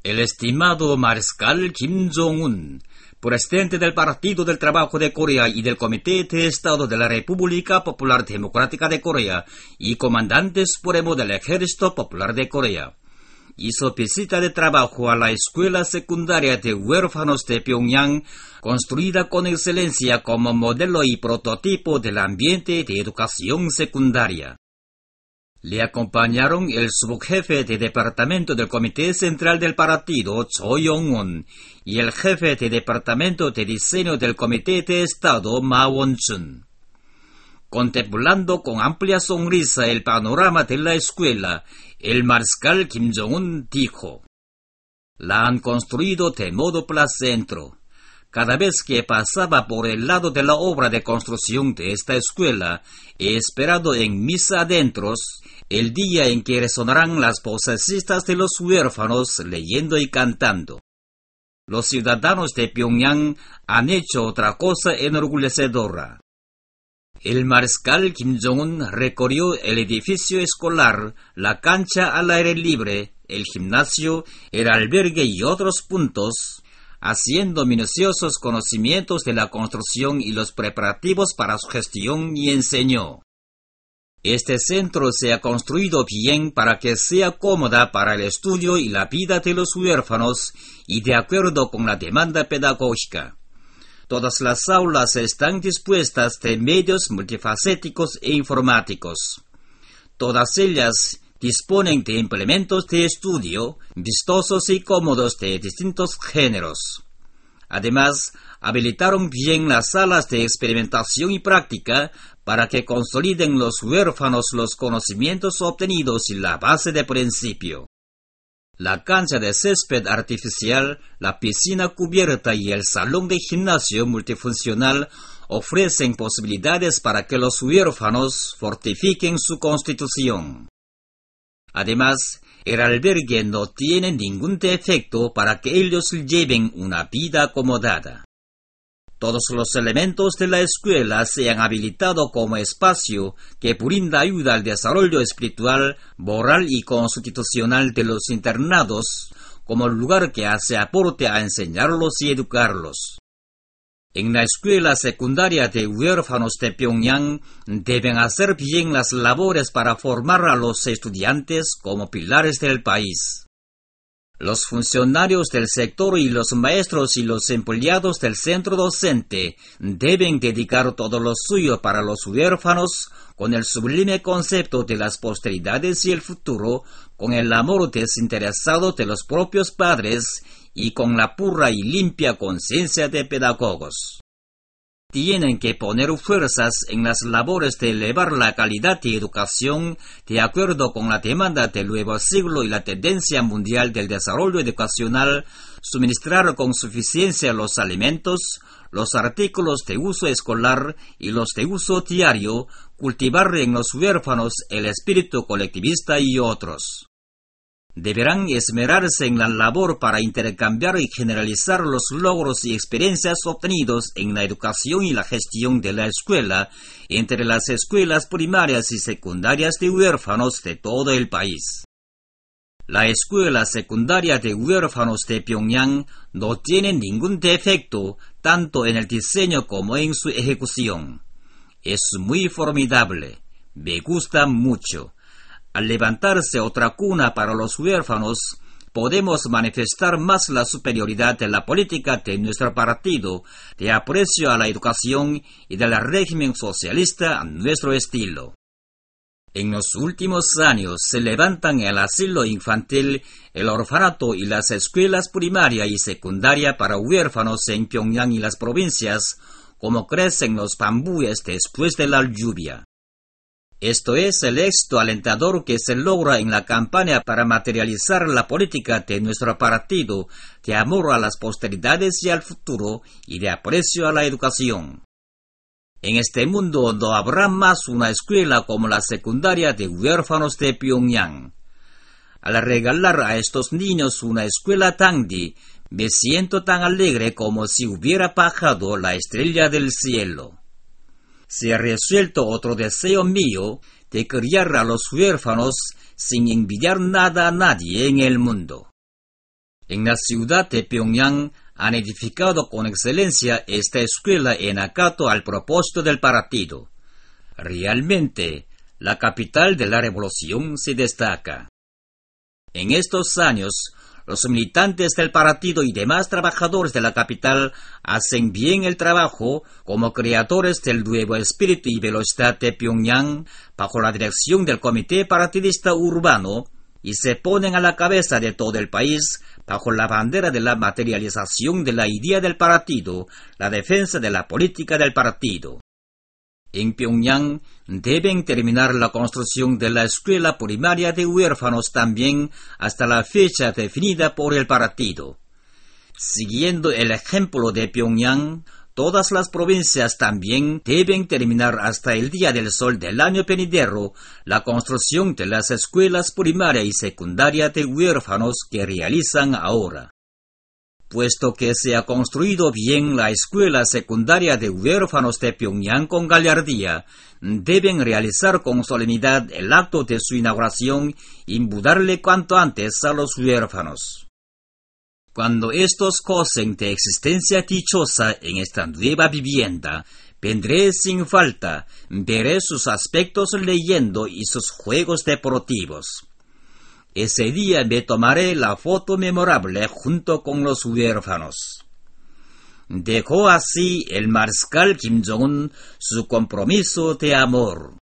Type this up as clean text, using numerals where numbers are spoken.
El estimado mariscal Kim Jong-un, presidente del Partido del Trabajo de Corea y del Comité de Estado de la República Popular Democrática de Corea y comandante supremo del Ejército Popular de Corea, hizo visita de trabajo a la escuela secundaria de huérfanos de Pyongyang, construida con excelencia como modelo y prototipo del ambiente de educación secundaria. Le acompañaron el subjefe de departamento del Comité Central del Partido, Cho Yong-won, y el jefe de departamento de diseño del Comité de Estado, Ma Won-chun. Contemplando con amplia sonrisa el panorama de la escuela, el mariscal Kim Jong-un dijo: «La han construido de modo placentero. Cada vez que pasaba por el lado de la obra de construcción de esta escuela, he esperado en mis adentros el día en que resonarán las vocecitas de los huérfanos leyendo y cantando. Los ciudadanos de Pyongyang han hecho otra cosa enorgullecedora». El mariscal Kim Jong-un recorrió el edificio escolar, la cancha al aire libre, el gimnasio, el albergue y otros puntos, haciendo minuciosos conocimientos de la construcción y los preparativos para su gestión, y enseñó: «Este centro se ha construido bien para que sea cómoda para el estudio y la vida de los huérfanos y de acuerdo con la demanda pedagógica. Todas las aulas están dispuestas de medios multifacéticos e informáticos. Todas ellas disponen de implementos de estudio vistosos y cómodos de distintos géneros. Además, habilitaron bien las salas de experimentación y práctica para que consoliden los huérfanos los conocimientos obtenidos y la base de principio. La cancha de césped artificial, la piscina cubierta y el salón de gimnasio multifuncional ofrecen posibilidades para que los huérfanos fortifiquen su constitución. Además, el albergue no tiene ningún defecto para que ellos lleven una vida acomodada. Todos los elementos de la escuela se han habilitado como espacio que brinda ayuda al desarrollo espiritual, moral y constitucional de los internados, como lugar que hace aporte a enseñarlos y educarlos. En la escuela secundaria de huérfanos de Pyongyang deben hacer bien las labores para formar a los estudiantes como pilares del país. Los funcionarios del sector y los maestros y los empleados del centro docente deben dedicar todo lo suyo para los huérfanos con el sublime concepto de las posteridades y el futuro, con el amor desinteresado de los propios padres y con la pura y limpia conciencia de pedagogos. Tienen que poner fuerzas en las labores de elevar la calidad de educación de acuerdo con la demanda del nuevo siglo y la tendencia mundial del desarrollo educacional, suministrar con suficiencia los alimentos, los artículos de uso escolar y los de uso diario, cultivar en los huérfanos el espíritu colectivista y otros. Deberán esmerarse en la labor para intercambiar y generalizar los logros y experiencias obtenidos en la educación y la gestión de la escuela entre las escuelas primarias y secundarias de huérfanos de todo el país. La escuela secundaria de huérfanos de Pyongyang no tiene ningún defecto tanto en el diseño como en su ejecución. Es muy formidable. Me gusta mucho. Al levantarse otra cuna para los huérfanos, podemos manifestar más la superioridad de la política de nuestro partido, de aprecio a la educación y del régimen socialista a nuestro estilo. En los últimos años se levantan el asilo infantil, el orfanato y las escuelas primaria y secundaria para huérfanos en Pyongyang y las provincias, como crecen los bambúes después de la lluvia. Esto es el éxito alentador que se logra en la campaña para materializar la política de nuestro partido de amor a las posteridades y al futuro y de aprecio a la educación. En este mundo no habrá más una escuela como la secundaria de huérfanos de Pyongyang. Al regalar a estos niños una escuela Tangdi, me siento tan alegre como si hubiera bajado la estrella del cielo. Se ha resuelto otro deseo mío de criar a los huérfanos sin envidiar nada a nadie en el mundo. En la ciudad de Pyongyang han edificado con excelencia esta escuela en acato al propósito del partido. Realmente, la capital de la revolución se destaca. En estos años, los militantes del partido y demás trabajadores de la capital hacen bien el trabajo como creadores del nuevo espíritu y velocidad de Pyongyang bajo la dirección del Comité Partidista Urbano y se ponen a la cabeza de todo el país bajo la bandera de la materialización de la idea del partido, la defensa de la política del partido. En Pyongyang deben terminar la construcción de la escuela primaria de huérfanos también hasta la fecha definida por el partido. Siguiendo el ejemplo de Pyongyang, todas las provincias también deben terminar hasta el Día del Sol del año venidero la construcción de las escuelas primaria y secundaria de huérfanos que realizan ahora. Puesto que se ha construido bien la escuela secundaria de huérfanos de Pyongyang con gallardía, deben realizar con solemnidad el acto de su inauguración y mudarle cuanto antes a los huérfanos. Cuando estos gocen de existencia dichosa en esta nueva vivienda, vendré sin falta, veré sus aspectos leyendo y sus juegos deportivos. Ese día me tomaré la foto memorable junto con los huérfanos. Dejó así el mariscal Kim Jong-un su compromiso de amor.